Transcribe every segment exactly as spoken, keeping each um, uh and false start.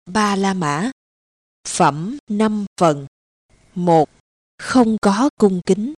Ba La Mã. Phẩm năm phần. Một. Không có cung kính.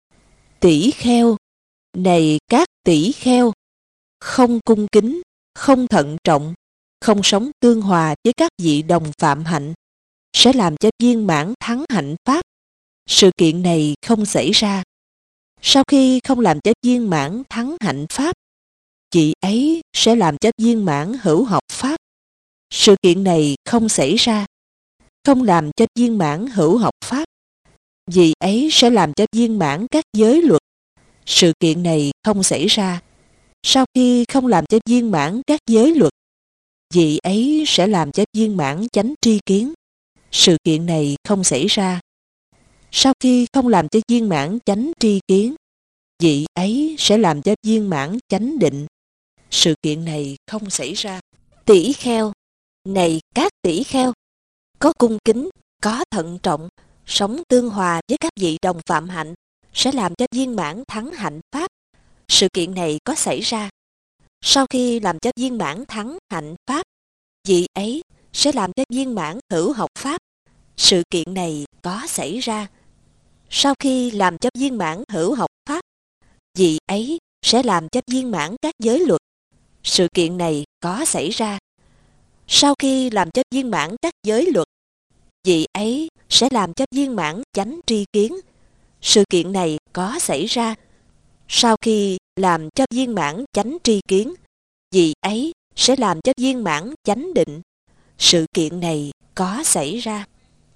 Tỷ kheo, này các tỷ kheo, không cung kính, không thận trọng, không sống tương hòa với các vị đồng phạm hạnh, sẽ làm cho viên mãn thắng hạnh pháp. Sự kiện này không xảy ra. Sau khi không làm cho viên mãn thắng hạnh pháp, vị ấy sẽ làm cho viên mãn hữu học pháp. Sự kiện này không xảy ra. Không làm cho viên mãn hữu học pháp, vị ấy sẽ làm cho viên mãn các giới luật. Sự kiện này không xảy ra. Sau khi không làm cho viên mãn các giới luật, vị ấy sẽ làm cho viên mãn chánh tri kiến. Sự kiện này không xảy ra. Sau khi không làm cho viên mãn chánh tri kiến, vị ấy sẽ làm cho viên mãn chánh định. Sự kiện này không xảy ra. Tỷ kheo, này các tỷ kheo, có cung kính, có thận trọng, sống tương hòa với các vị đồng phạm hạnh, sẽ làm cho viên mãn thắng hạnh pháp. Sự kiện này có xảy ra. Sau khi làm cho viên mãn thắng hạnh pháp, vị ấy sẽ làm cho viên mãn hữu học pháp. Sự kiện này có xảy ra. Sau khi làm cho viên mãn hữu học pháp, vị ấy sẽ làm cho viên mãn các giới luật. Sự kiện này có xảy ra. Sau khi làm cho viên mãn các giới luật, vị ấy sẽ làm cho viên mãn chánh tri kiến. Sự kiện này có xảy ra. Sau khi làm cho viên mãn chánh tri kiến, vị ấy sẽ làm cho viên mãn chánh định. Sự kiện này có xảy ra.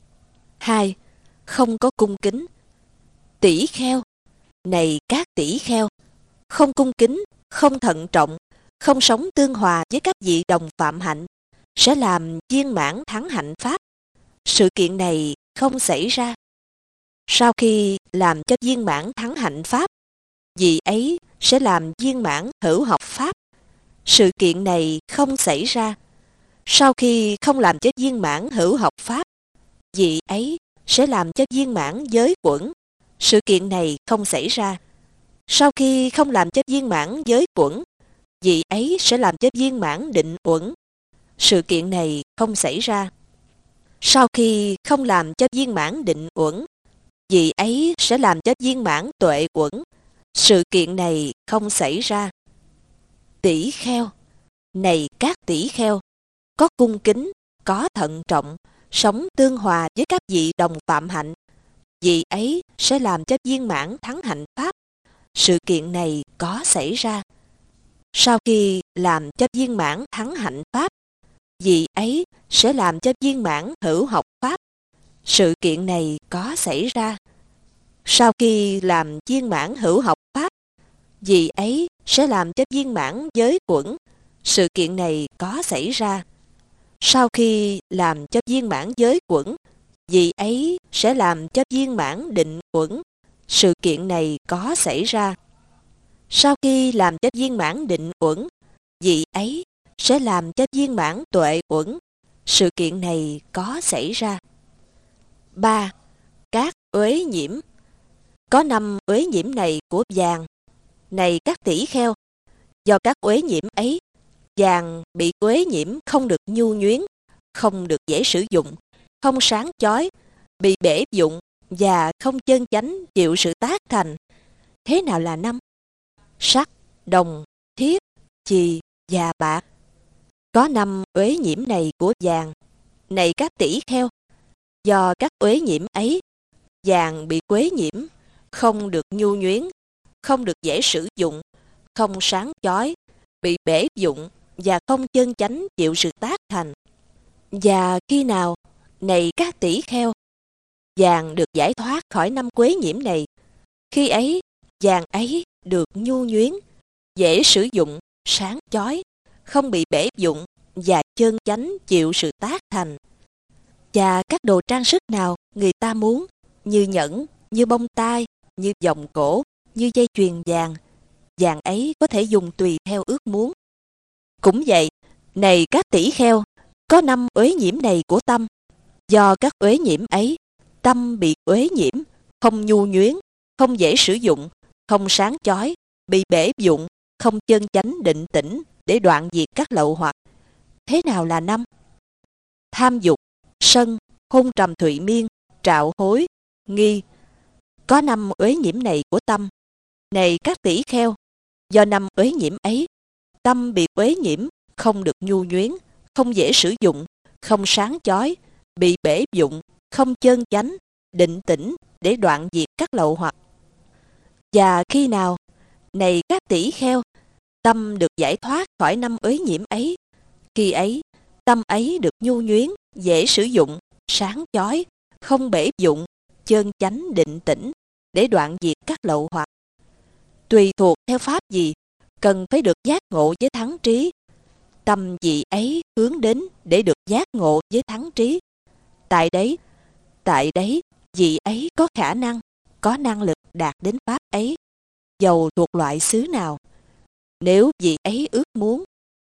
Hai. Không có cung kính. Tỷ kheo, này các tỷ kheo, không cung kính, không thận trọng, không sống tương hòa với các vị đồng phạm hạnh, sẽ làm viên mãn thắng hạnh pháp. Sự kiện này không xảy ra. Sau khi làm cho viên mãn thắng hạnh pháp, vị ấy sẽ làm viên mãn hữu học pháp. Sự kiện này không xảy ra. Sau khi không làm cho viên mãn hữu học pháp, vị ấy sẽ làm cho viên mãn giới quẩn. Sự kiện này không xảy ra. Sau khi không làm cho viên mãn giới quẩn, vị ấy sẽ làm cho viên mãn định uẩn. Sự kiện này không xảy ra. Sau khi không làm cho viên mãn định uẩn, vị ấy sẽ làm cho viên mãn tuệ uẩn. Sự kiện này không xảy ra. Tỷ kheo, này các tỷ kheo, có cung kính, có thận trọng, sống tương hòa với các vị đồng phạm hạnh, vị ấy sẽ làm cho viên mãn thắng hạnh pháp. Sự kiện này có xảy ra. Sau khi làm cho viên mãn thắng hạnh pháp, vị ấy sẽ làm cho viên mãn hữu học pháp. Sự kiện này có xảy ra. Sau khi làm viên mãn hữu học pháp, vị ấy sẽ làm cho viên mãn giới quẩn. Sự kiện này có xảy ra. Sau khi làm cho viên mãn giới quẩn, vị ấy sẽ làm cho viên mãn định quẩn. Sự kiện này có xảy ra. Sau khi làm cho viên mãn định uẩn, vị ấy sẽ làm cho viên mãn tuệ uẩn. Sự kiện này có xảy ra. Ba. Các uế nhiễm. Có năm uế nhiễm này của vàng. Này các tỷ kheo, do các uế nhiễm ấy, vàng bị uế nhiễm không được nhu nhuyến, không được dễ sử dụng, không sáng chói, bị bể dụng và không chân chánh chịu sự tác thành. Thế nào là năm? Sắt, đồng, thiết, chì và bạc. Có năm uế nhiễm này của vàng. Này các tỷ kheo, do các uế nhiễm ấy, vàng bị uế nhiễm, không được nhu nhuyến, không được dễ sử dụng, không sáng chói, bị bể dụng và không chân chánh chịu sự tác thành. Và khi nào, này các tỷ kheo, vàng được giải thoát khỏi năm uế nhiễm này, khi ấy vàng ấy được nhu nhuyến, dễ sử dụng, sáng chói, không bị bể dụng và chân chánh chịu sự tác thành. Và các đồ trang sức nào người ta muốn, như nhẫn, như bông tai, như vòng cổ, như dây chuyền vàng, vàng ấy có thể dùng tùy theo ước muốn. Cũng vậy, này các tỷ kheo, có năm uế nhiễm này của tâm. Do các uế nhiễm ấy, tâm bị uế nhiễm, không nhu nhuyến, không dễ sử dụng, không sáng chói, bị bể dụng, không chân chánh định tĩnh để đoạn diệt các lậu hoặc. Thế nào là năm? tham dục, sân, hôn trầm thụy miên, trạo hối, nghi. Có năm uế nhiễm này của tâm. Này các tỷ kheo, do năm uế nhiễm ấy, tâm bị uế nhiễm, không được nhu nhuyến, không dễ sử dụng, không sáng chói, bị bể dụng, không chơn chánh, định tĩnh để đoạn diệt các lậu hoặc. Và khi nào, này các tỷ kheo, tâm được giải thoát khỏi năm uế nhiễm ấy, khi ấy, tâm ấy được nhu nhuyến, dễ sử dụng, sáng chói, không bể dụng, chơn chánh định tĩnh để đoạn diệt các lậu hoặc. Tùy thuộc theo pháp gì, cần phải được giác ngộ với thắng trí. Tâm vị ấy hướng đến để được giác ngộ với thắng trí. Tại đấy, tại đấy, vị ấy có khả năng, có năng lực đạt đến pháp ấy, dầu thuộc loại xứ nào. Nếu vị ấy ước muốn,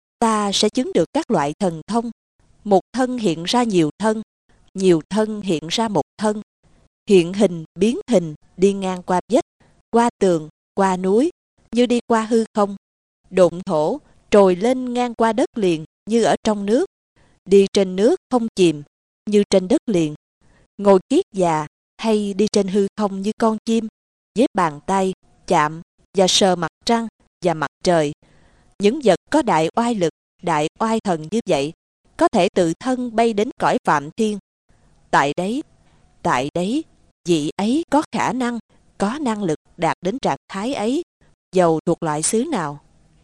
ta sẽ chứng được các loại thần thông. Một thân hiện ra nhiều thân, nhiều thân hiện ra một thân. Hiện hình, biến hình, đi ngang qua vách, qua tường, qua núi, như đi qua hư không. Độn thổ, trồi lên ngang qua đất liền, như ở trong nước. Đi trên nước không chìm, như trên đất liền. Ngồi kiết già, hay đi trên hư không như con chim, với bàn tay, chạm và sờ mặt trăng và mặt trời. Những vật có đại oai lực, đại oai thần như vậy, có thể tự thân bay đến cõi phạm thiên. Tại đấy, tại đấy, vị ấy có khả năng, có năng lực đạt đến trạng thái ấy, dầu thuộc loại xứ nào.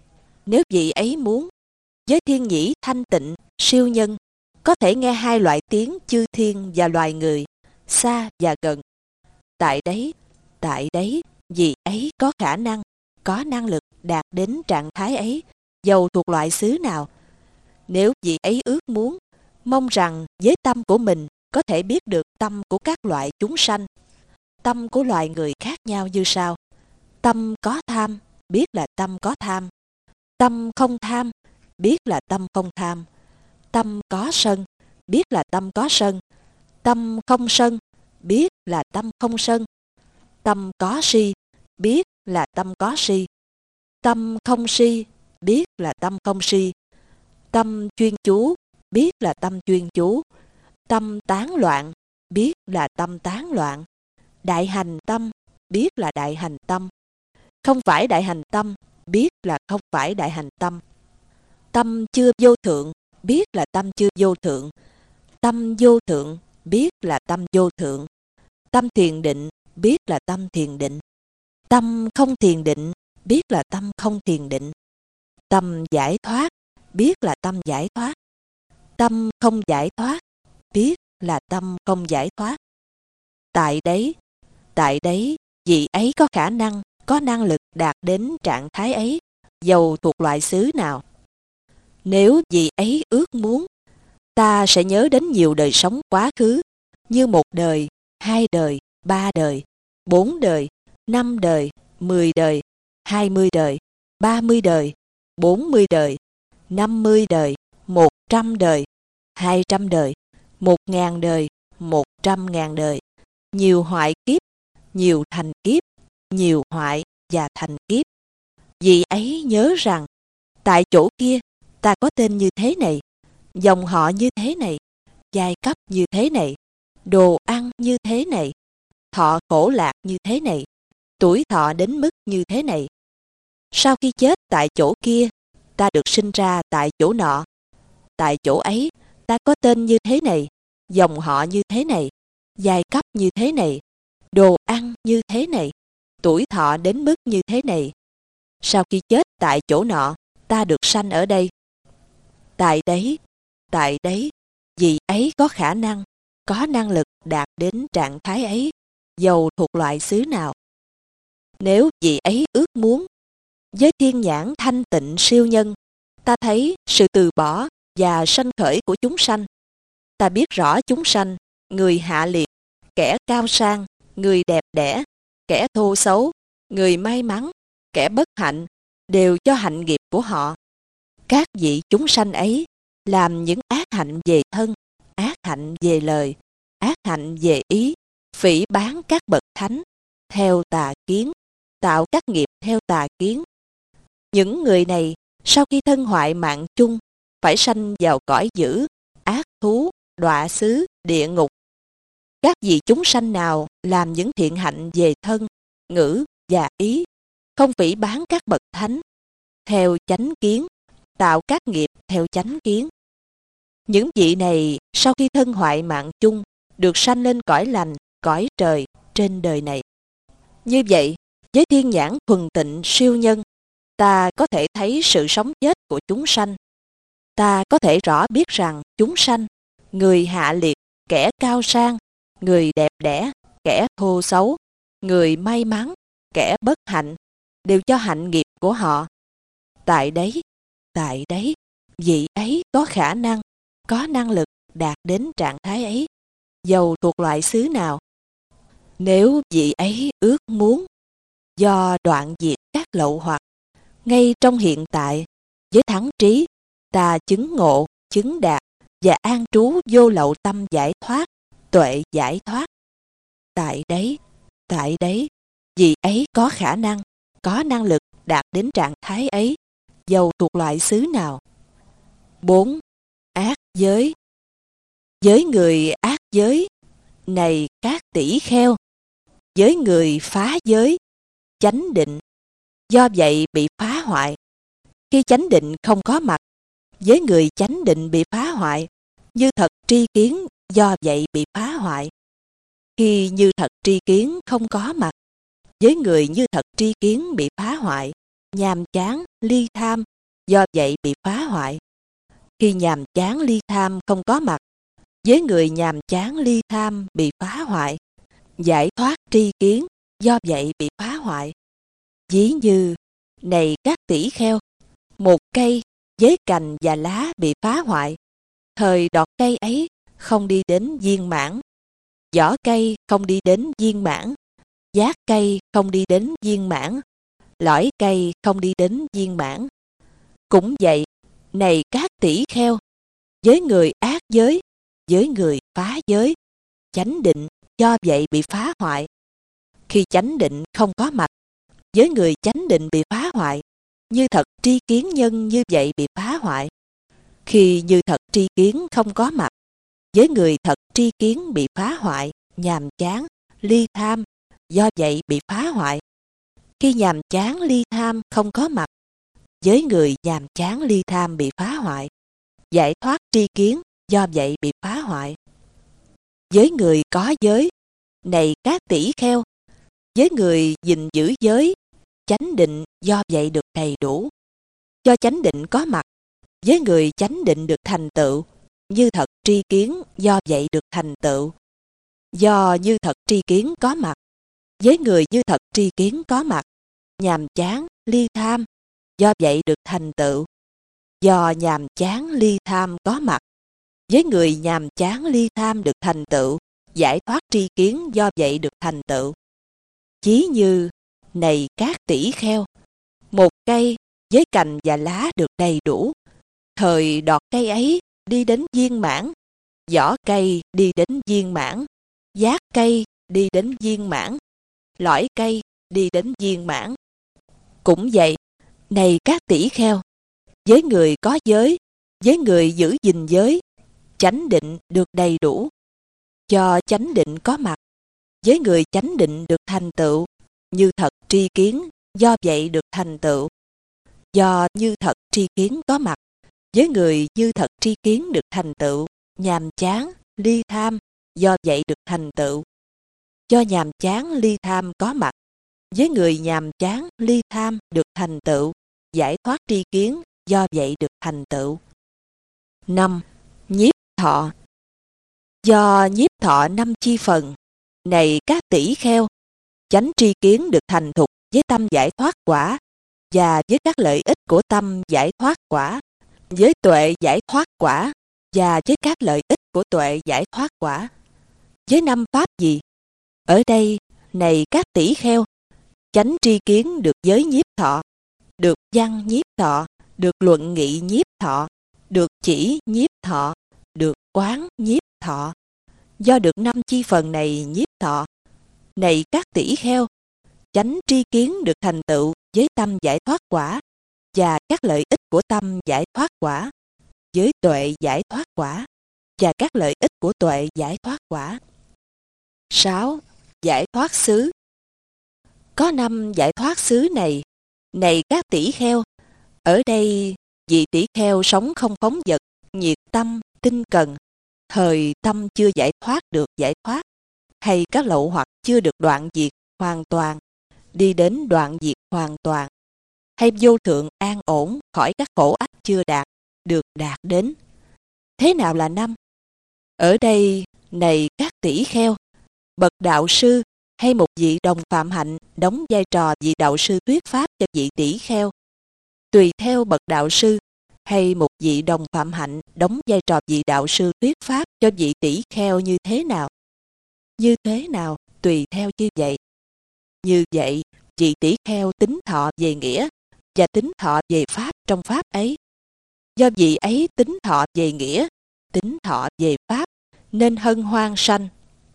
Nếu vị ấy muốn, với thiên nhĩ thanh tịnh, siêu nhân, có thể nghe hai loại tiếng chư thiên và loài người, xa và gần. Tại đấy, tại đấy, vị ấy có khả năng, có năng lực đạt đến trạng thái ấy, dầu thuộc loại xứ nào. Nếu vị ấy ước muốn, mong rằng với tâm của mình có thể biết được tâm của các loại chúng sanh. Tâm của loài người khác nhau như sau. Tâm có tham, biết là tâm có tham. Tâm không tham, biết là tâm không tham. Tâm có sân, biết là tâm có sân. Tâm không sân, biết là tâm không sân. Tâm có si, biết là tâm có si. Tâm không si, biết là tâm không si. Tâm chuyên chú, biết là tâm chuyên chú. Tâm tán loạn, biết là tâm tán loạn. Đại hành tâm, biết là đại hành tâm. Không phải đại hành tâm, biết là không phải đại hành tâm. Tâm chưa vô thượng, biết là tâm chưa vô thượng. Tâm vô thượng, biết là tâm vô thượng. Tâm thiền định, biết là tâm thiền định. Tâm không thiền định, biết là tâm không thiền định. Tâm giải thoát, biết là tâm giải thoát. Tâm không giải thoát, biết là tâm không giải thoát. Tại đấy, tại đấy, vị ấy có khả năng, có năng lực đạt đến trạng thái ấy, dầu thuộc loại xứ nào. Nếu vị ấy ước muốn, ta sẽ nhớ đến nhiều đời sống quá khứ, như một đời, hai đời, ba đời, bốn đời, năm đời, mười đời, hai mươi đời, ba mươi đời, bốn mươi đời, năm mươi đời, một trăm đời, hai trăm đời, một ngàn đời, một trăm ngàn đời, nhiều hoại kiếp, nhiều thành kiếp, nhiều hoại và thành kiếp. Vị ấy nhớ rằng, tại chỗ kia, ta có tên như thế này, dòng họ như thế này, giai cấp như thế này, đồ ăn như thế này, thọ khổ lạc như thế này, tuổi thọ đến mức như thế này. Sau khi chết tại chỗ kia, ta được sinh ra tại chỗ nọ. Tại chỗ ấy, ta có tên như thế này, dòng họ như thế này, giai cấp như thế này, đồ ăn như thế này, tuổi thọ đến mức như thế này. Sau khi chết tại chỗ nọ, ta được sanh ở đây. Tại đấy, tại đấy, vị ấy có khả năng, có năng lực đạt đến trạng thái ấy, dầu thuộc loại xứ nào. Nếu vị ấy ước muốn, với thiên nhãn thanh tịnh siêu nhân, ta thấy sự từ bỏ và sanh khởi của chúng sanh. Ta biết rõ chúng sanh, người hạ liệt, kẻ cao sang, người đẹp đẽ, kẻ thô xấu, người may mắn, kẻ bất hạnh, đều cho hạnh nghiệp của họ. Các vị chúng sanh ấy làm những ác hạnh về thân, ác hạnh về lời, ác hạnh về ý, phỉ báng các bậc thánh, theo tà kiến, tạo các nghiệp theo tà kiến. Những người này, sau khi thân hoại mạng chung, phải sanh vào cõi dữ, ác thú, đọa xứ địa ngục. Các vị chúng sanh nào làm những thiện hạnh về thân, ngữ và ý, không phỉ báng các bậc thánh, theo chánh kiến, tạo các nghiệp theo chánh kiến. Những vị này sau khi thân hoại mạng chung, được sanh lên cõi lành, cõi trời trên đời này. Như vậy, với thiên nhãn thuần tịnh siêu nhân, ta có thể thấy sự sống chết của chúng sanh. Ta có thể rõ biết rằng chúng sanh, người hạ liệt, kẻ cao sang, người đẹp đẽ, kẻ thô xấu, người may mắn, kẻ bất hạnh, đều do hạnh nghiệp của họ. Tại đấy, tại đấy, vị ấy có khả năng, có năng lực đạt đến trạng thái ấy, dầu thuộc loại xứ nào. Nếu vị ấy ước muốn, do đoạn diệt các lậu hoặc, ngay trong hiện tại, với thắng trí, ta chứng ngộ, chứng đạt và an trú vô lậu tâm giải thoát, tuệ giải thoát. Tại đấy, tại đấy, vị ấy có khả năng, có năng lực đạt đến trạng thái ấy, dầu thuộc loại xứ nào. bốn. Ác giới. Với người ác giới, này các tỷ kheo, với người phá giới, chánh định, do vậy bị phá hoại. Khi chánh định không có mặt, với người chánh định bị phá hoại, như thật tri kiến do vậy bị phá hoại. Khi như thật tri kiến không có mặt, với người như thật tri kiến bị phá hoại, nhàm chán, ly tham, do vậy bị phá hoại. Khi nhàm chán ly tham không có mặt, với người nhàm chán ly tham bị phá hoại, giải thoát tri kiến, do vậy bị phá hoại. Ví như, này các tỷ kheo, một cây với cành và lá bị phá hoại, thời đọt cây ấy không đi đến viên mãn, vỏ cây không đi đến viên mãn, giác cây không đi đến viên mãn, lõi cây không đi đến viên mãn. Cũng vậy, này các tỷ kheo, với người ác giới, với người phá giới, chánh định do vậy bị phá hoại. Khi chánh định không có mặt, với người chánh định bị phá hoại, như thật tri kiến nhân như vậy bị phá hoại. Khi như thật tri kiến không có mặt, với người thật tri kiến bị phá hoại, nhàm chán, ly tham, do vậy bị phá hoại. Khi nhàm chán ly tham không có mặt, với người nhàm chán ly tham bị phá hoại, giải thoát tri kiến, do vậy bị phá hoại. Với người có giới, này các tỷ kheo, với người gìn giữ giới, chánh định do vậy được đầy đủ. Do chánh định có mặt, với người chánh định được thành tựu, như thật tri kiến do vậy được thành tựu. Do như thật tri kiến có mặt, với người như thật tri kiến có mặt, nhàm chán, ly tham, do vậy được thành tựu. Do nhàm chán, ly tham có mặt, với người nhàm chán, ly tham được thành tựu, giải thoát tri kiến do vậy được thành tựu. Chí như, này các tỷ kheo, một cây với cành và lá được đầy đủ, thời đọt cây ấy đi đến viên mãn, vỏ cây đi đến viên mãn, giác cây đi đến viên mãn, lõi cây đi đến viên mãn. Cũng vậy, này các tỷ kheo, với người có giới, với người giữ gìn giới, chánh định được đầy đủ. Do chánh định có mặt, với người chánh định được thành tựu, như thật tri kiến, do vậy được thành tựu. Do như thật tri kiến có mặt, với người như thật tri kiến được thành tựu, nhàm chán, ly tham, do vậy được thành tựu. Do nhàm chán, ly tham có mặt, với người nhàm chán, ly tham được thành tựu, giải thoát tri kiến, do vậy được thành tựu. năm. Nhiếp thọ. Do nhiếp thọ năm chi phần, này các tỷ kheo, chánh tri kiến được thành thục với tâm giải thoát quả và với các lợi ích của tâm giải thoát quả, với tuệ giải thoát quả và với các lợi ích của tuệ giải thoát quả. Với năm pháp gì? Ở đây, này các tỷ kheo, chánh tri kiến được giới nhiếp thọ, được văn nhiếp thọ, được luận nghị nhiếp thọ, được chỉ nhiếp thọ, được quán nhiếp thọ. Do được năm chi phần này nhiếp thọ, này các tỷ kheo, chánh tri kiến được thành tựu với tâm giải thoát quả và các lợi ích của tâm giải thoát quả, với tuệ giải thoát quả. và các lợi ích của tuệ giải thoát quả. sáu. Giải thoát xứ. Có năm giải thoát xứ này. Này các tỷ kheo, ở đây vị tỷ kheo sống không phóng dật, nhiệt tâm, tinh cần, thời tâm chưa giải thoát được giải thoát, hay các lậu hoặc chưa được đoạn diệt hoàn toàn, đi đến đoạn diệt hoàn toàn, hay vô thượng an ổn khỏi các khổ ách chưa đạt, được đạt đến. Thế nào là năm? Ở đây, này các tỷ kheo, bậc đạo sư hay một vị đồng phạm hạnh đóng vai trò vị đạo sư thuyết pháp cho vị tỷ kheo. Tùy theo bậc đạo sư hay một vị đồng phạm hạnh đóng vai trò vị đạo sư thuyết pháp cho vị tỷ kheo như thế nào? Như thế nào tùy theo như vậy. Như vậy, vị tỷ kheo tính thọ về nghĩa và tính thọ về pháp trong pháp ấy. Do vị ấy tính thọ về nghĩa, tính thọ về pháp, nên hân hoan sanh.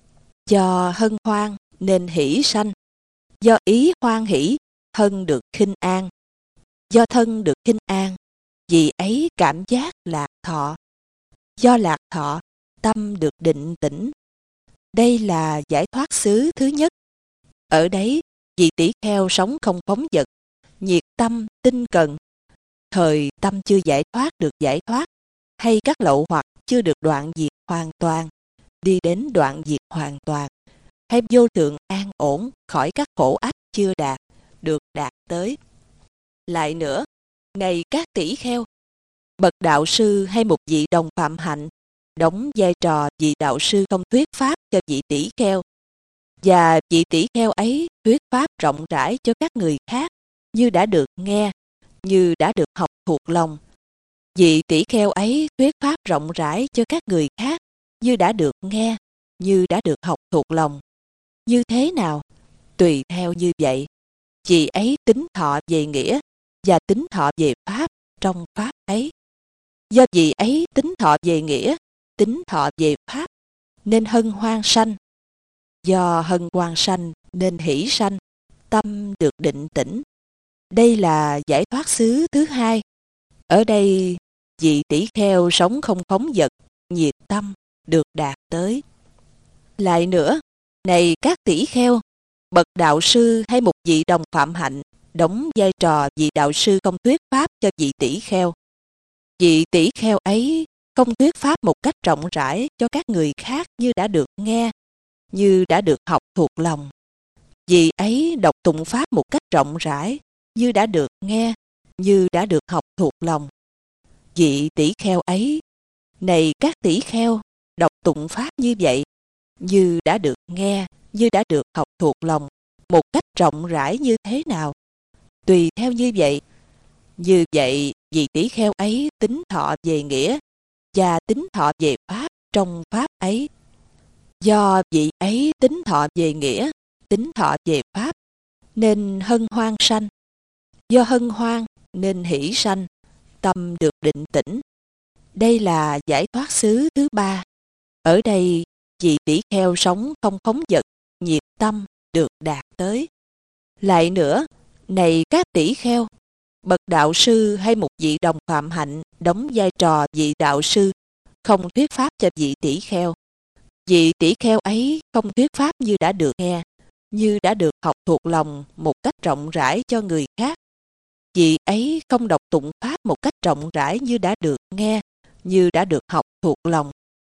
Do hân hoan nên hỷ sanh. Do ý hoan hỷ, thân được khinh an. Do thân được khinh an, vị ấy cảm giác lạc thọ. Do lạc thọ, tâm được định tĩnh. Đây là giải thoát xứ thứ nhất. Ở đấy, vị tỷ kheo sống không phóng dật, nhiệt tâm, tinh cần. Thời tâm chưa giải thoát được giải thoát, hay các lậu hoặc chưa được đoạn diệt hoàn toàn, đi đến đoạn diệt hoàn toàn, hay vô thượng an ổn khỏi các khổ ách chưa đạt, được đạt tới. Lại nữa, này các tỷ kheo, bậc đạo sư hay một vị đồng phạm hạnh đóng vai trò vị đạo sư không thuyết pháp cho vị tỷ kheo, và vị tỷ kheo ấy thuyết pháp rộng rãi cho các người khác như đã được nghe, như đã được học thuộc lòng. Vị tỷ kheo ấy thuyết pháp rộng rãi cho các người khác như đã được nghe, như đã được học thuộc lòng. Như thế nào? Tùy theo như vậy. Vị ấy tính thọ về nghĩa và tính thọ về pháp trong pháp ấy. Do vị ấy tính thọ về nghĩa, tính thọ về pháp, nên hân hoan sanh. Do hân hoan sanh nên hỷ sanh, tâm được định tĩnh. Đây là giải thoát xứ thứ hai. Ở đây, vị tỷ kheo sống không phóng dật, nhiệt tâm, được đạt tới. Lại nữa, này các tỷ kheo, bậc đạo sư hay một vị đồng phạm hạnh đóng vai trò vị đạo sư không thuyết pháp cho vị tỷ kheo. Vị tỷ kheo ấy không thuyết pháp một cách rộng rãi cho các người khác như đã được nghe, như đã được học thuộc lòng. Vị ấy đọc tụng pháp một cách rộng rãi như đã được nghe, như đã được học thuộc lòng. Vị tỷ kheo ấy, này các tỷ kheo, đọc tụng pháp như vậy, như đã được nghe, như đã được học thuộc lòng, một cách rộng rãi như thế nào? Tùy theo như vậy. Như vậy, vị tỷ kheo ấy tính thọ về nghĩa và tính thọ về pháp trong pháp ấy. Do vị ấy tính thọ về nghĩa, tính thọ về pháp, nên hân hoan sanh. Do hân hoan nên hỷ sanh, tâm được định tĩnh. Đây là giải thoát xứ thứ ba. Ở đây, vị tỷ kheo sống không phóng dật, nhiệt tâm, được đạt tới. Lại nữa, này các tỷ kheo, bậc đạo sư hay một vị đồng phạm hạnh đóng vai trò vị đạo sư không thuyết pháp cho vị tỷ kheo. Vị tỷ kheo ấy không thuyết pháp như đã được nghe, như đã được học thuộc lòng một cách rộng rãi cho người khác. Vị ấy không đọc tụng pháp một cách rộng rãi như đã được nghe, như đã được học thuộc lòng.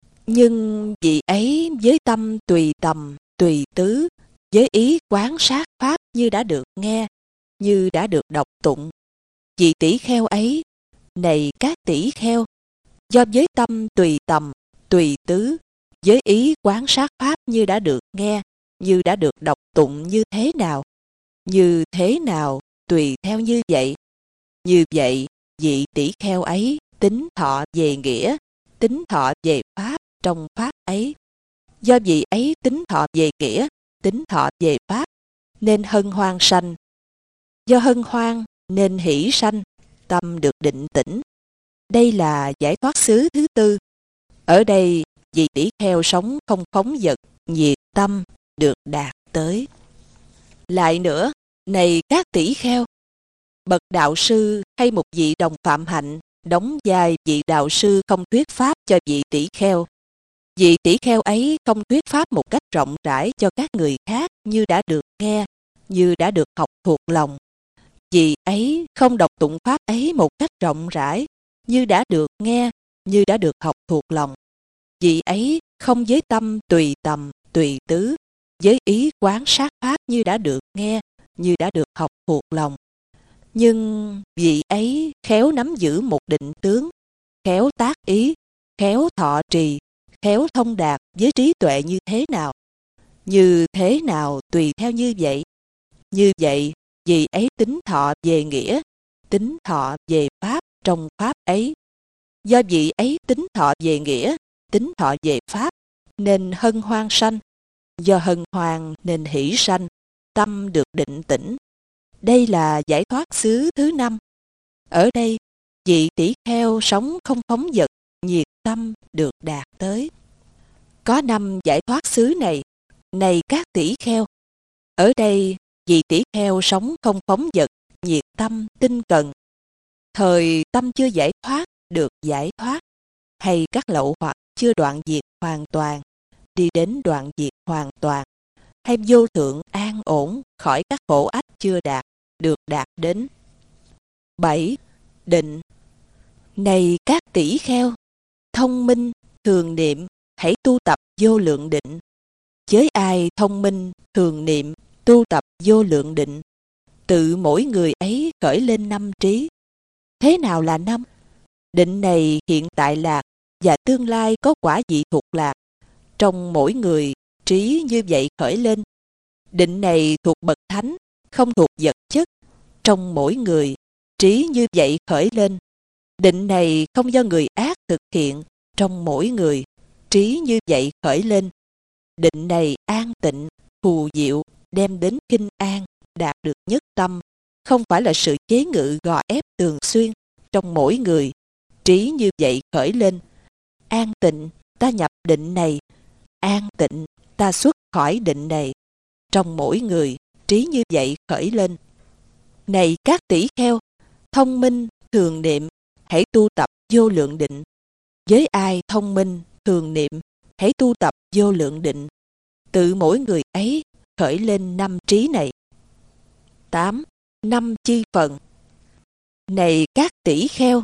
Nhưng vị ấy với tâm tùy tầm, tùy tứ, với ý quán sát pháp như đã được nghe, như đã được đọc tụng. Vị tỷ kheo ấy, này các tỷ kheo, do với tâm tùy tầm, tùy tứ, với ý quán sát pháp như đã được nghe, như đã được đọc tụng như thế nào? Như thế nào tùy theo như vậy. Như vậy, vị tỷ kheo ấy tính thọ về nghĩa, tính thọ về pháp trong pháp ấy. Do vị ấy tính thọ về nghĩa, tính thọ về pháp, nên hân hoan sanh. Do hân hoan nên hỷ sanh, tâm được định tĩnh. Đây là giải thoát xứ thứ tư. Ở đây, vị tỷ kheo sống không phóng dật, nhiệt tâm, được đạt tới. Lại nữa, này các tỷ kheo, bậc đạo sư hay một vị đồng phạm hạnh đóng vai vị đạo sư không thuyết pháp cho vị tỷ kheo. Vị tỷ kheo ấy không thuyết pháp một cách rộng rãi cho các người khác như đã được nghe, như đã được học thuộc lòng. Vị ấy không đọc tụng pháp ấy một cách rộng rãi như đã được nghe, như đã được học thuộc lòng. Vị ấy không với tâm tùy tầm, tùy tứ, với ý quán sát pháp như đã được nghe, như đã được học thuộc lòng. Nhưng vị ấy khéo nắm giữ một định tướng, khéo tác ý, khéo thọ trì, khéo thông đạt với trí tuệ như thế nào? Như thế nào tùy theo như vậy. Như vậy, vị ấy tính thọ về nghĩa, tính thọ về pháp trong pháp ấy. Do vị ấy tính thọ về nghĩa, tính thọ về pháp, nên hân hoan sanh. Do hân hoan nên hỷ sanh, tâm được định tĩnh. Đây là giải thoát xứ thứ năm. Ở đây, vị tỷ kheo sống không phóng dật, nhiệt tâm được đạt tới. Có năm giải thoát xứ này, này các tỷ kheo. Ở đây, vị tỷ kheo sống không phóng dật, nhiệt tâm, tinh cần. Thời tâm chưa giải thoát, được giải thoát, hay các lậu hoặc chưa đoạn diệt hoàn toàn, đi đến đoạn diệt hoàn toàn, hay vô thượng an ổn khỏi các khổ ách chưa đạt, được đạt đến. bảy. Định. Này các tỷ kheo, thông minh, thường niệm, hãy tu tập vô lượng định. Với ai thông minh, thường niệm, tu tập vô lượng định, tự mỗi người ấy khởi lên năm trí. Thế nào là năm? Định này hiện tại lạc và tương lai có quả vị thuộc lạc. Trong mỗi người, trí như vậy khởi lên. Định này thuộc bậc thánh, không thuộc vật chất. Trong mỗi người, trí như vậy khởi lên. Định này không do người ác thực hiện. Trong mỗi người, trí như vậy khởi lên. Định này an tịnh, phù diệu, đem đến kinh an, đạt được nhất tâm, không phải là sự chế ngự gò ép thường xuyên. Trong mỗi người, trí như vậy khởi lên. An tịnh, ta nhập định này. An tịnh, ta xuất khỏi định này. Trong mỗi người, trí như vậy khởi lên. Này các tỷ kheo, thông minh, thường niệm, hãy tu tập vô lượng định. Với ai thông minh, thường niệm, hãy tu tập vô lượng định. Tự mỗi người ấy khởi lên năm trí này. tám. Năm chi phần. Này các tỷ kheo,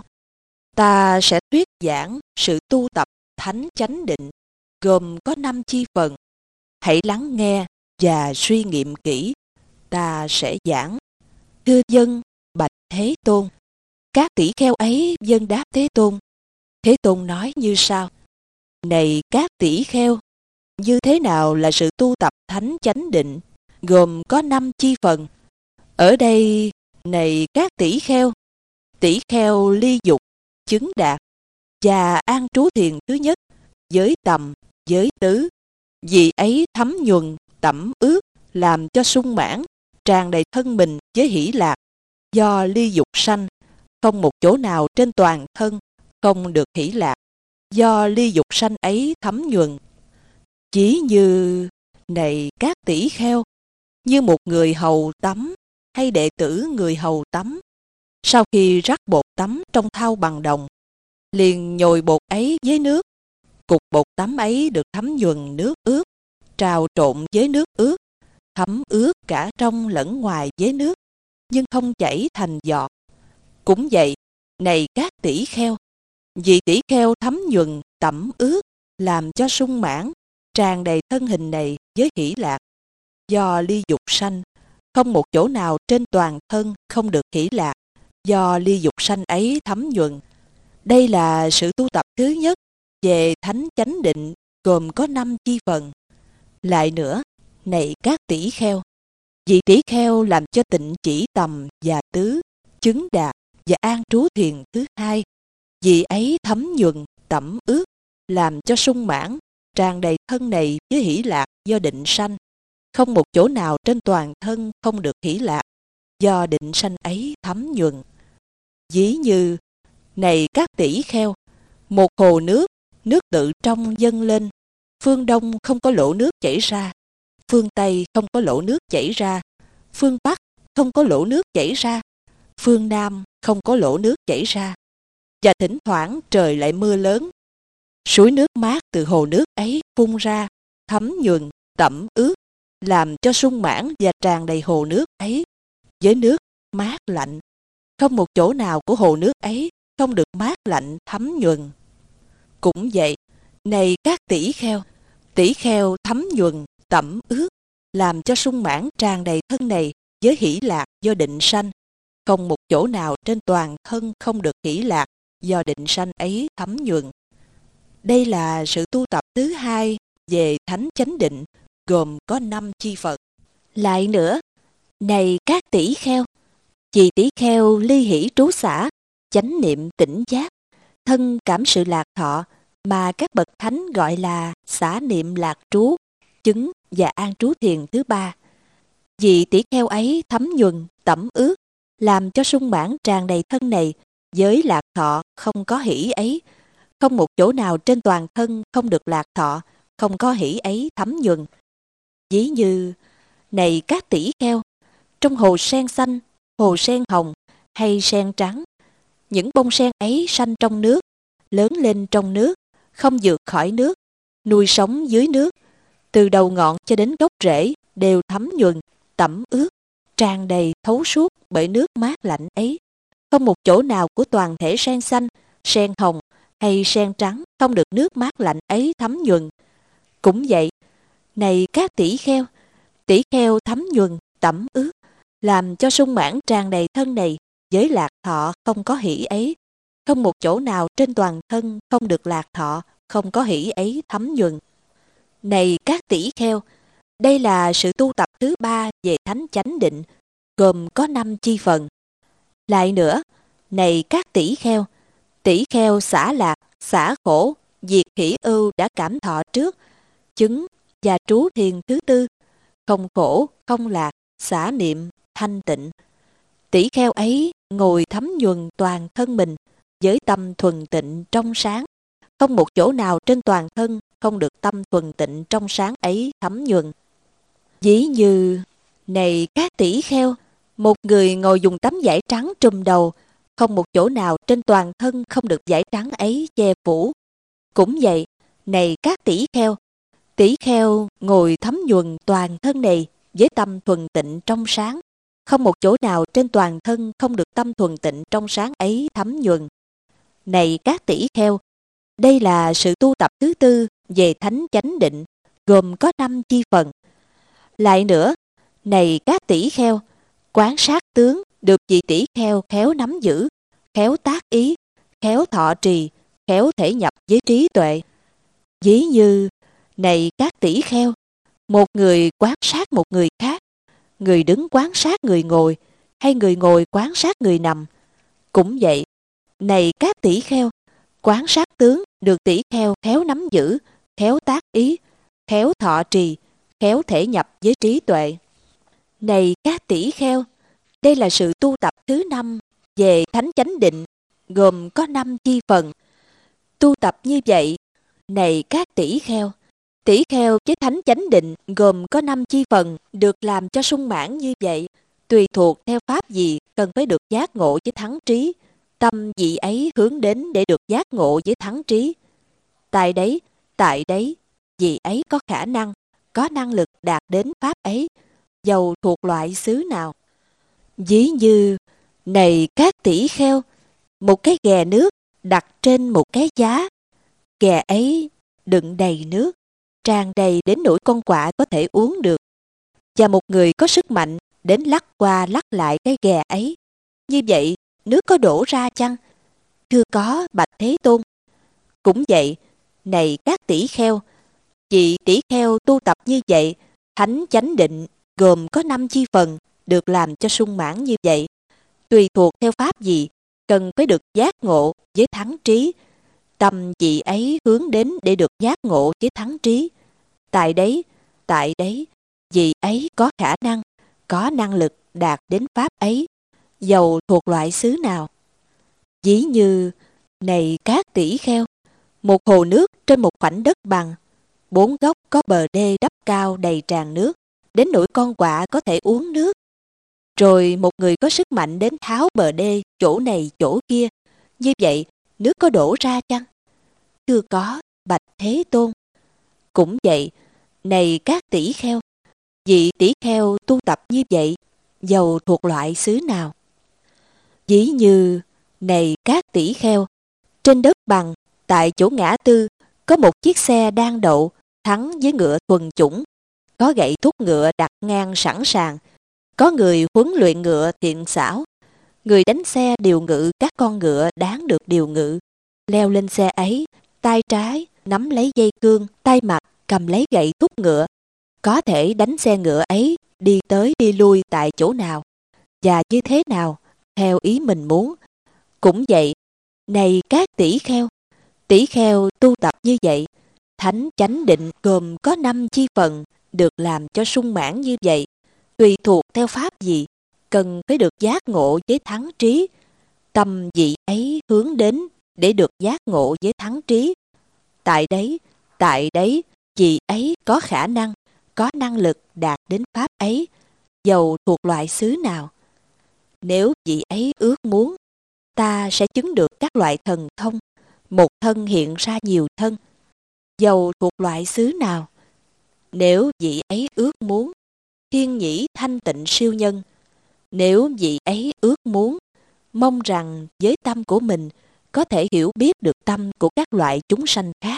ta sẽ thuyết giảng sự tu tập thánh chánh định, gồm có năm chi phần. Hãy lắng nghe và suy nghiệm kỹ. Ta sẽ giảng. Thưa dân, bạch Thế Tôn. Các tỷ kheo ấy dân đáp Thế Tôn. Thế Tôn nói như sau. Này các tỷ kheo, như thế nào là sự tu tập thánh chánh định, gồm có năm chi phần? Ở đây, này các tỷ kheo, tỷ kheo ly dục, chứng đạt, và an trú thiền thứ nhất, giới tầm, giới tứ. Vì ấy thấm nhuần, tẩm ướt, làm cho sung mãn, tràn đầy thân mình với hỷ lạc. Do ly dục sanh, không một chỗ nào trên toàn thân không được hỷ lạc. Do ly dục sanh ấy thấm nhuần. Chỉ như, này các tỷ kheo, như một người hầu tắm, hay đệ tử người hầu tắm, sau khi rắc bột tắm trong thau bằng đồng, liền nhồi bột ấy với nước. Cục bột tắm ấy được thấm nhuần nước ướt, trào trộn với nước ướt, thấm ướt cả trong lẫn ngoài với nước, nhưng không chảy thành giọt. Cũng vậy, này các tỷ kheo, vì tỷ kheo thấm nhuần, tẩm ướt, làm cho sung mãn, tràn đầy thân hình này với hỷ lạc. Do ly dục sanh, không một chỗ nào trên toàn thân không được hỷ lạc. Do ly dục sanh ấy thấm nhuần. Đây là sự tu tập thứ nhất về thánh chánh định, gồm có năm chi phần. Lại nữa, này các tỷ kheo, vị tỷ kheo làm cho tịnh chỉ tầm và tứ, chứng đạt và an trú thiền thứ hai. Vị ấy thấm nhuần, tẩm ướt, làm cho sung mãn, tràn đầy thân này với hỷ lạc do định sanh. Không một chỗ nào trên toàn thân không được hỷ lạc. Do định sanh ấy thấm nhuần. Ví như, này các tỷ kheo, một hồ nước, nước tự trong dâng lên. Phương Đông không có lỗ nước chảy ra. Phương Tây không có lỗ nước chảy ra. Phương Bắc không có lỗ nước chảy ra. Phương Nam không có lỗ nước chảy ra. Và thỉnh thoảng trời lại mưa lớn. Suối nước mát từ hồ nước ấy phun ra, thấm nhuần, tẩm ướt, làm cho sung mãn và tràn đầy hồ nước ấy với nước mát lạnh. Không một chỗ nào của hồ nước ấy không được mát lạnh thấm nhuần. Cũng vậy, này các tỷ kheo, tỷ kheo thấm nhuần, tẩm ướt, làm cho sung mãn tràn đầy thân này với hỷ lạc do định sanh. Không một chỗ nào trên toàn thân không được hỷ lạc do định sanh ấy thấm nhuần. Đây là sự tu tập thứ hai về thánh chánh định, gồm có năm chi phận. Lại nữa, này các tỷ kheo, vì tỷ kheo ly hỷ trú xả, chánh niệm tỉnh giác, thân cảm sự lạc thọ mà các bậc thánh gọi là xả niệm lạc trú, chứng và an trú thiền thứ ba. Vì tỷ kheo ấy thấm nhuần, tẩm ướt, làm cho sung mãn tràn đầy thân này với lạc thọ không có hỷ ấy. Không một chỗ nào trên toàn thân không được lạc thọ, không có hỷ ấy thấm nhuần. Ví như, này các tỷ kheo, trong hồ sen xanh, hồ sen hồng hay sen trắng, những bông sen ấy sanh trong nước, lớn lên trong nước, không vượt khỏi nước, nuôi sống dưới nước, từ đầu ngọn cho đến gốc rễ đều thấm nhuần, tẩm ướt, tràn đầy thấu suốt bởi nước mát lạnh ấy. Không một chỗ nào của toàn thể sen xanh, sen hồng hay sen trắng không được nước mát lạnh ấy thấm nhuần. Cũng vậy, này các tỷ kheo, tỷ kheo thấm nhuần, tẩm ướt, làm cho sung mãn tràn đầy thân này với lạc thọ không có hỷ ấy. Không một chỗ nào trên toàn thân không được lạc thọ, không có hỷ ấy thấm nhuần. Này các tỷ kheo, đây là sự tu tập thứ ba về thánh chánh định, gồm có năm chi phần. Lại nữa, này các tỷ kheo, tỷ kheo xả lạc, xả khổ, diệt hỷ ưu đã cảm thọ trước, chứng và trú thiền thứ tư, không khổ, không lạc, xả niệm, thanh tịnh. Tỷ kheo ấy ngồi thấm nhuần toàn thân mình với tâm thuần tịnh trong sáng. Không một chỗ nào trên toàn thân không được tâm thuần tịnh trong sáng ấy thấm nhuần. Ví như, này các tỷ kheo, một người ngồi dùng tấm vải trắng trùm đầu, không một chỗ nào trên toàn thân không được vải trắng ấy che phủ. Cũng vậy, này các tỷ kheo, tỷ kheo ngồi thấm nhuần toàn thân này với tâm thuần tịnh trong sáng. Không một chỗ nào trên toàn thân không được tâm thuần tịnh trong sáng ấy thấm nhuần. Này các tỷ kheo, đây là sự tu tập thứ tư về thánh chánh định, gồm có năm chi phần. Lại nữa, này các tỷ kheo, quán sát tướng được vị tỷ kheo khéo nắm giữ, khéo tác ý, khéo thọ trì, khéo thể nhập với trí tuệ. Ví như, này các tỷ kheo, một người quán sát một người khác, người đứng quán sát người ngồi, hay người ngồi quán sát người nằm. Cũng vậy, này các tỷ kheo, quán sát tướng được tỷ kheo khéo nắm giữ, khéo tác ý, khéo thọ trì, khéo thể nhập với trí tuệ. Này các tỷ kheo, đây là sự tu tập thứ năm về thánh chánh định, gồm có năm chi phần. Tu tập như vậy, này các tỷ kheo, tỷ kheo với thánh chánh định gồm có năm chi phần được làm cho sung mãn như vậy, tùy thuộc theo pháp gì cần phải được giác ngộ với thắng trí, tâm vị ấy hướng đến để được giác ngộ với thắng trí. Tại đấy, tại đấy, vị ấy có khả năng, có năng lực đạt đến pháp ấy, dầu thuộc loại xứ nào. Ví như, này các tỷ kheo, một cái ghè nước đặt trên một cái giá, ghè ấy đựng đầy nước, tràn đầy đến nỗi con quạ có thể uống được. Và một người có sức mạnh đến lắc qua lắc lại cái ghè ấy. Như vậy, nước có đổ ra chăng? Thưa có, bạch Thế Tôn. Cũng vậy, này các tỷ kheo, vị tỷ kheo tu tập như vậy, thánh chánh định gồm có năm chi phần được làm cho sung mãn như vậy, tùy thuộc theo pháp gì cần phải được giác ngộ với thắng trí, tâm vị ấy hướng đến để được giác ngộ với thắng trí. Tại đấy, tại đấy, vị ấy có khả năng, có năng lực đạt đến pháp ấy, dầu thuộc loại xứ nào. Ví như, này các tỷ kheo, một hồ nước trên một khoảnh đất bằng, bốn góc có bờ đê đắp cao đầy tràn nước, đến nỗi con quạ có thể uống nước. Rồi một người có sức mạnh đến tháo bờ đê chỗ này chỗ kia. Như vậy, nước có đổ ra chăng? Thưa có, Thế Tôn. Cũng vậy, này các tỷ kheo, vị tỷ kheo tu tập như vậy, dầu thuộc loại xứ nào? Ví như, này các tỷ kheo, trên đất bằng, tại chỗ ngã tư, có một chiếc xe đang đậu, thắng với ngựa thuần chủng. Có gậy thúc ngựa đặt ngang sẵn sàng. Có người huấn luyện ngựa thiện xảo. Người đánh xe điều ngự các con ngựa đáng được điều ngự. Leo lên xe ấy, tay trái nắm lấy dây cương, tay mặt cầm lấy gậy thúc ngựa. Có thể đánh xe ngựa ấy đi tới đi lui tại chỗ nào và như thế nào, theo ý mình muốn. Cũng vậy, này các tỷ kheo, tỷ kheo tu tập như vậy, thánh chánh định gồm có năm chi phần được làm cho sung mãn như vậy, tùy thuộc theo pháp gì, cần phải được giác ngộ với thắng trí. Tâm vị ấy hướng đến để được giác ngộ với thắng trí. Tại đấy, tại đấy, vị ấy có khả năng, có năng lực đạt đến pháp ấy, dầu thuộc loại xứ nào. Nếu vị ấy ước muốn, ta sẽ chứng được các loại thần thông, một thân hiện ra nhiều thân, dầu thuộc loại xứ nào. Nếu vị ấy ước muốn, thiên nhĩ thanh tịnh siêu nhân. Nếu vị ấy ước muốn, mong rằng với tâm của mình có thể hiểu biết được tâm của các loại chúng sanh khác.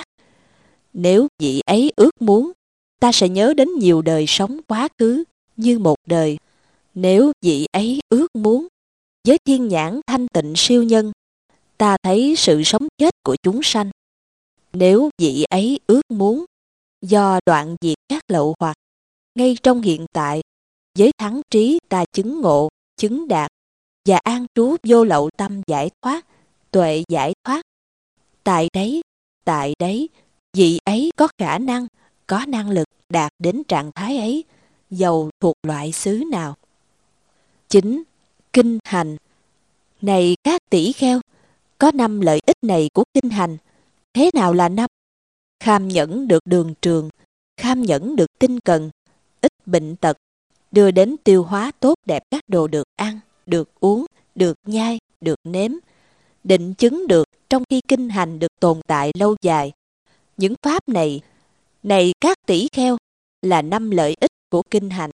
Nếu vị ấy ước muốn, ta sẽ nhớ đến nhiều đời sống quá khứ như một đời. Nếu vị ấy ước muốn, với thiên nhãn thanh tịnh siêu nhân, ta thấy sự sống chết của chúng sanh. Nếu vị ấy ước muốn, do đoạn diệt các lậu hoặc, ngay trong hiện tại, với thắng trí ta chứng ngộ, chứng đạt, và an trú vô lậu tâm giải thoát, tuệ giải thoát. Tại đấy, tại đấy, vị ấy có khả năng, có năng lực đạt đến trạng thái ấy, dầu thuộc loại xứ nào. Chính, kinh hành. Này các tỷ kheo, có năm lợi ích này của kinh hành. Thế nào là năm? Kham nhẫn được đường trường, kham nhẫn được tinh cần, ít bệnh tật, đưa đến tiêu hóa tốt đẹp các đồ được ăn, được uống, được nhai, được nếm, định chứng được trong khi kinh hành được tồn tại lâu dài. Những pháp này, này các tỷ kheo, là năm lợi ích của kinh hành.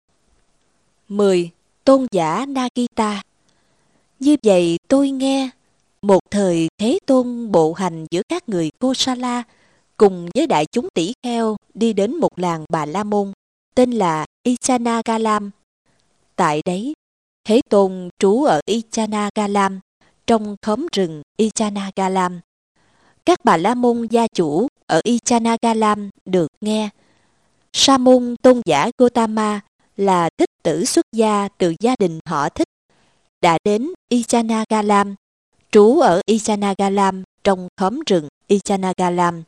mười. Tôn giả Nagita. Như vậy tôi nghe, một thời Thế Tôn bộ hành giữa các người Kosala cùng với đại chúng tỷ kheo đi đến một làng Bà La Môn tên là Ichanagalam. Tại đấy, Thế Tôn trú ở Ichanagalam, trong khóm rừng Ichanagalam. Các Bà La Môn gia chủ ở Ichanagalam được nghe. Sa môn tôn giả Gotama là thích tử xuất gia từ gia đình họ Thích, đã đến Ichanagalam, trú ở Ichanagalam trong khóm rừng Ichanagalam.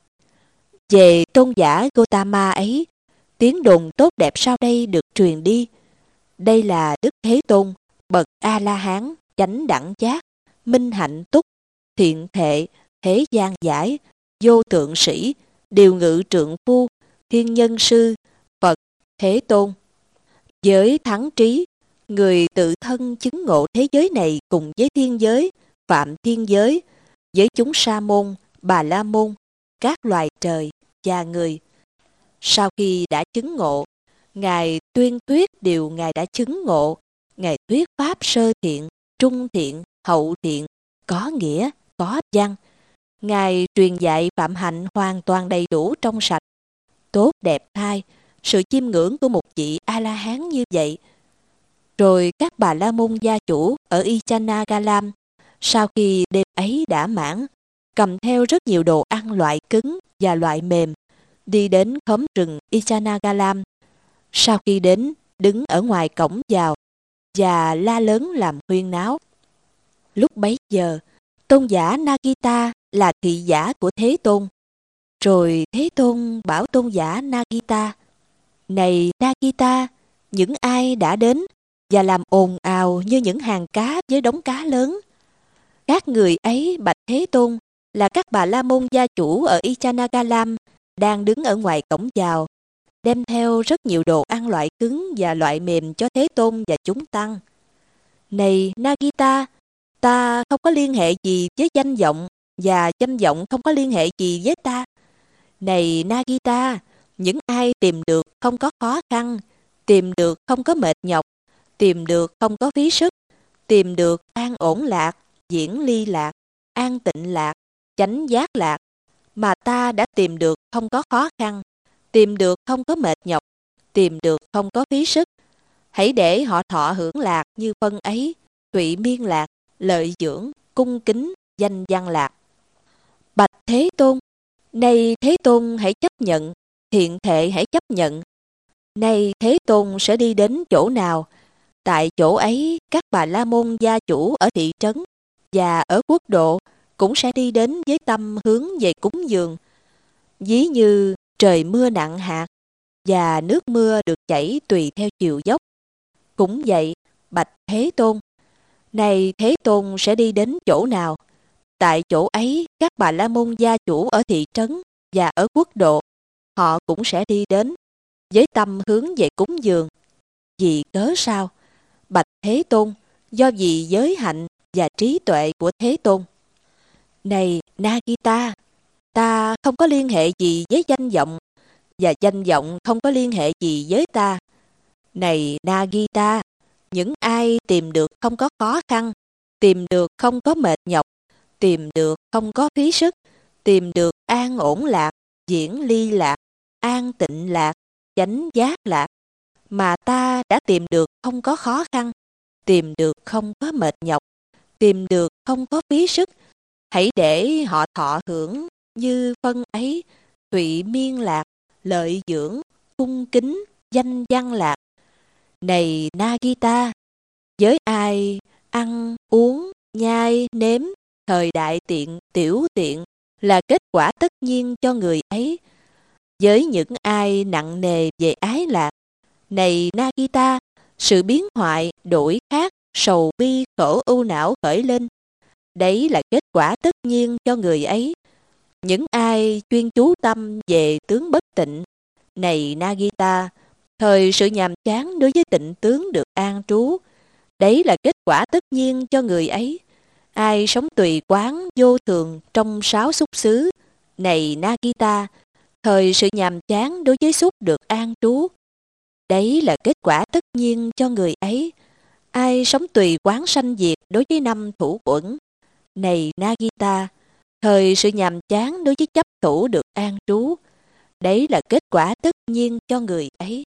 Về tôn giả Gotama ấy, tiếng đồn tốt đẹp sau đây được truyền đi. Đây là Đức Thế Tôn, bậc A-la-hán, chánh đẳng giác, minh hạnh túc, thiện thệ, thế gian giải, vô tượng sĩ, điều ngự trượng phu, thiên nhân sư, Phật, Thế Tôn. Với thắng trí, người tự thân chứng ngộ thế giới này cùng với thiên giới, phạm thiên giới, với chúng sa môn, bà la môn, các loài trời và người. Sau khi đã chứng ngộ, Ngài tuyên thuyết điều Ngài đã chứng ngộ. Ngài thuyết pháp sơ thiện, trung thiện, hậu thiện, có nghĩa, có văn. Ngài truyền dạy phạm hạnh hoàn toàn đầy đủ trong sạch, tốt đẹp thay, sự chiêm ngưỡng của một vị A-la-hán như vậy. Rồi các Bà La Môn gia chủ ở Ichanagalam, sau khi đêm ấy đã mãn, cầm theo rất nhiều đồ ăn loại cứng và loại mềm, đi đến khóm rừng Ichanagalam. Sau khi đến, đứng ở ngoài cổng vào và la lớn làm huyên náo. Lúc bấy giờ, tôn giả Nagita là thị giả của Thế Tôn. Rồi Thế Tôn bảo tôn giả Nagita: Này Nagita, những ai đã đến và làm ồn ào như những hàng cá với đống cá lớn? Các người ấy bạch Thế Tôn là các Bà La Môn gia chủ ở Ichanagalam đang đứng ở ngoài cổng vào, đem theo rất nhiều đồ ăn loại cứng và loại mềm cho Thế Tôn và chúng tăng. Này Nagita, ta không có liên hệ gì với danh vọng, và danh vọng không có liên hệ gì với ta. Này Nagita, những ai tìm được không có khó khăn, tìm được không có mệt nhọc, tìm được không có phí sức, tìm được an ổn lạc, diễn ly lạc, an tịnh lạc, chánh giác lạc, mà ta đã tìm được không có khó khăn, tìm được không có mệt nhọc, tìm được không có phí sức. Hãy để họ thọ hưởng lạc như phân ấy, tụy miên lạc, lợi dưỡng, cung kính, danh văn lạc. Bạch Thế Tôn, nay Thế Tôn hãy chấp nhận, thiện thệ hãy chấp nhận. Nay Thế Tôn sẽ đi đến chỗ nào? Tại chỗ ấy, các bà la môn gia chủ ở thị trấn và ở quốc độ cũng sẽ đi đến với tâm hướng về cúng dường. Ví như trời mưa nặng hạt và nước mưa được chảy tùy theo chiều dốc. Cũng vậy, bạch Thế Tôn, này Thế Tôn sẽ đi đến chỗ nào? Tại chỗ ấy, các bà la môn gia chủ ở thị trấn và ở quốc độ, họ cũng sẽ đi đến với tâm hướng về cúng dường. Vì cớ sao? Bạch Thế Tôn, do vì giới hạnh và trí tuệ của Thế Tôn. Này Nagita, ta không có liên hệ gì với danh vọng, và danh vọng không có liên hệ gì với ta. Này Nagita, những ai tìm được không có khó khăn, tìm được không có mệt nhọc, tìm được không có phí sức, tìm được an ổn lạc, diễn ly lạc, an tịnh lạc, chánh giác lạc, mà ta đã tìm được không có khó khăn, tìm được không có mệt nhọc, tìm được không có phí sức, hãy để họ thọ hưởng như phân ấy, tụy miên lạc, lợi dưỡng, cung kính, danh văn lạc. Này Nagita, với ai ăn, uống, nhai, nếm, thời đại tiện, tiểu tiện là kết quả tất nhiên cho người ấy. Với những ai nặng nề về ái lạc, này Nagita, sự biến hoại, đổi khác, sầu bi, khổ ưu não khởi lên, đấy là kết quả tất nhiên cho người ấy. Những ai chuyên chú tâm về tướng bất tịnh, này Nagita, thời sự nhàm chán đối với tịnh tướng được an trú, đấy là kết quả tất nhiên cho người ấy. Ai sống tùy quán vô thường trong sáu xúc xứ, này Nagita, thời sự nhàm chán đối với xúc được an trú, đấy là kết quả tất nhiên cho người ấy. Ai sống tùy quán sanh diệt đối với năm thủ uẩn, này Nagita, thời sự nhàm chán đối với chấp thủ được an trú, đấy là kết quả tất nhiên cho người ấy.